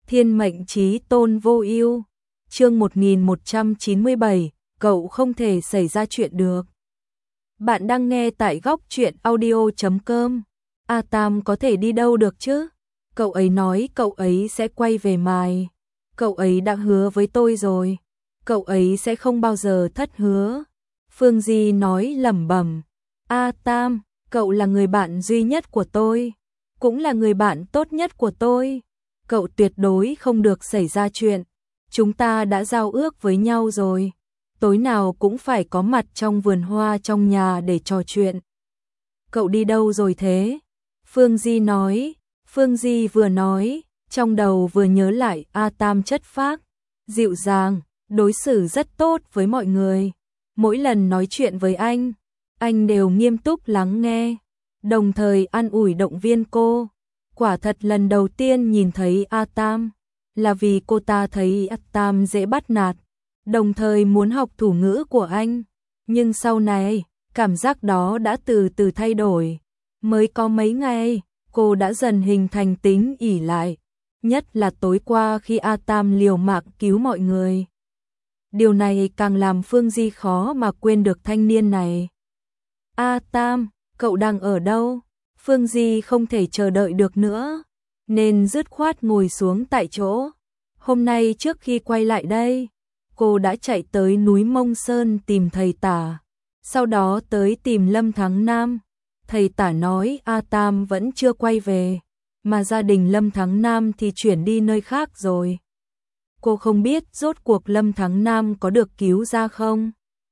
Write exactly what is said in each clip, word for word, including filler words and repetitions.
Thiên mệnh chí tôn vô ưu. Chương một nghìn một trăm chín mươi bảy, cậu không thể xảy ra chuyện được. Bạn đang nghe tại góc truyện audio chấm com. A Tam có thể đi đâu được chứ? Cậu ấy nói cậu ấy sẽ quay về mài. Cậu ấy đã hứa với tôi rồi. Cậu ấy sẽ không bao giờ thất hứa. Phương Di nói lẩm bẩm. A Tam, cậu là người bạn duy nhất của tôi, cũng là người bạn tốt nhất của tôi. Cậu tuyệt đối không được xảy ra chuyện. Chúng ta đã giao ước với nhau rồi. Tối nào cũng phải có mặt trong vườn hoa trong nhà để trò chuyện. Cậu đi đâu rồi thế? Phương Di nói. Phương Di vừa nói, trong đầu vừa nhớ lại A Tam chất phác, dịu dàng, đối xử rất tốt với mọi người. Mỗi lần nói chuyện với anh, anh đều nghiêm túc lắng nghe, đồng thời an ủi động viên cô. Quả thật lần đầu tiên nhìn thấy A Tam, là vì cô ta thấy A Tam dễ bắt nạt, đồng thời muốn học thủ ngữ của anh. Nhưng sau này, cảm giác đó đã từ từ thay đổi. Mới có mấy ngày, cô đã dần hình thành tính ỷ lại. Nhất là tối qua khi A Tam liều mạng cứu mọi người. Điều này càng làm Phương Di khó mà quên được thanh niên này. A Tam, cậu đang ở đâu? Phương Di không thể chờ đợi được nữa, nên dứt khoát ngồi xuống tại chỗ. Hôm nay trước khi quay lại đây, cô đã chạy tới núi Mông Sơn tìm thầy Tả, sau đó tới tìm Lâm Thắng Nam. Thầy Tả nói A Tam vẫn chưa quay về, mà gia đình Lâm Thắng Nam thì chuyển đi nơi khác rồi. Cô không biết rốt cuộc Lâm Thắng Nam có được cứu ra không?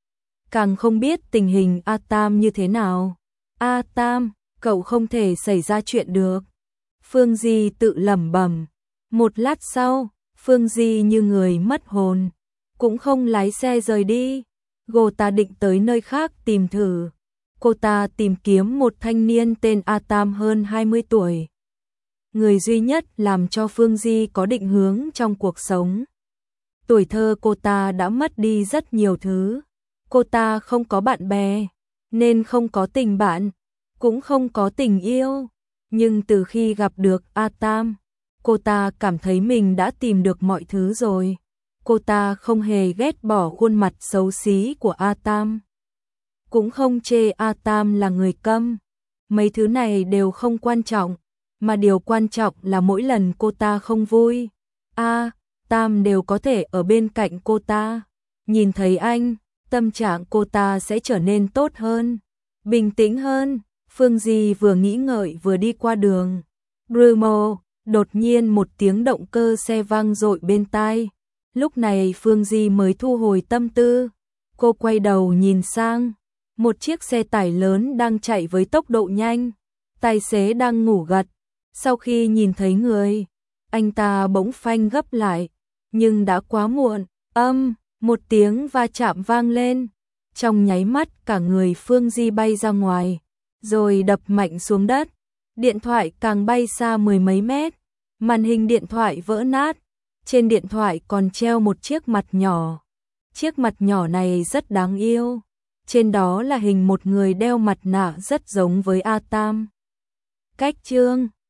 Càng không biết tình hình A Tam như thế nào. A Tam, cậu không thể xảy ra chuyện được. Phương Di tự lẩm bẩm. Một lát sau, Phương Di như người mất hồn, cũng không lái xe rời đi. Cô ta định tới nơi khác tìm thử. Cô ta tìm kiếm một thanh niên tên A Tam hơn hai mươi tuổi. Người duy nhất làm cho Phương Di có định hướng trong cuộc sống. Tuổi thơ cô ta đã mất đi rất nhiều thứ. Cô ta không có bạn bè, nên không có tình bạn, cũng không có tình yêu. Nhưng từ khi gặp được A Tam, cô ta cảm thấy mình đã tìm được mọi thứ rồi. Cô ta không hề ghét bỏ khuôn mặt xấu xí của A Tam, cũng không chê A Tam là người câm. Mấy thứ này đều không quan trọng, mà điều quan trọng là mỗi lần cô ta không vui, A Tam đều có thể ở bên cạnh cô ta. Nhìn thấy anh, tâm trạng cô ta sẽ trở nên tốt hơn, bình tĩnh hơn. Phương Di vừa nghĩ ngợi vừa đi qua đường Brumo, đột nhiên một tiếng động cơ xe vang dội bên tai. Lúc này Phương Di mới thu hồi tâm tư. Cô quay đầu nhìn sang, một chiếc xe tải lớn đang chạy với tốc độ nhanh. Tài xế đang ngủ gật. Sau khi nhìn thấy người, anh ta bỗng phanh gấp lại, nhưng đã quá muộn. Âm, một tiếng va chạm vang lên. Trong nháy mắt cả người Phương Di bay ra ngoài, rồi đập mạnh xuống đất. Điện thoại càng bay xa mười mấy mét, màn hình điện thoại vỡ nát. Trên điện thoại còn treo một chiếc mặt nhỏ. Chiếc mặt nhỏ này rất đáng yêu. Trên đó là hình một người đeo mặt nạ rất giống với A Tam. Cách chương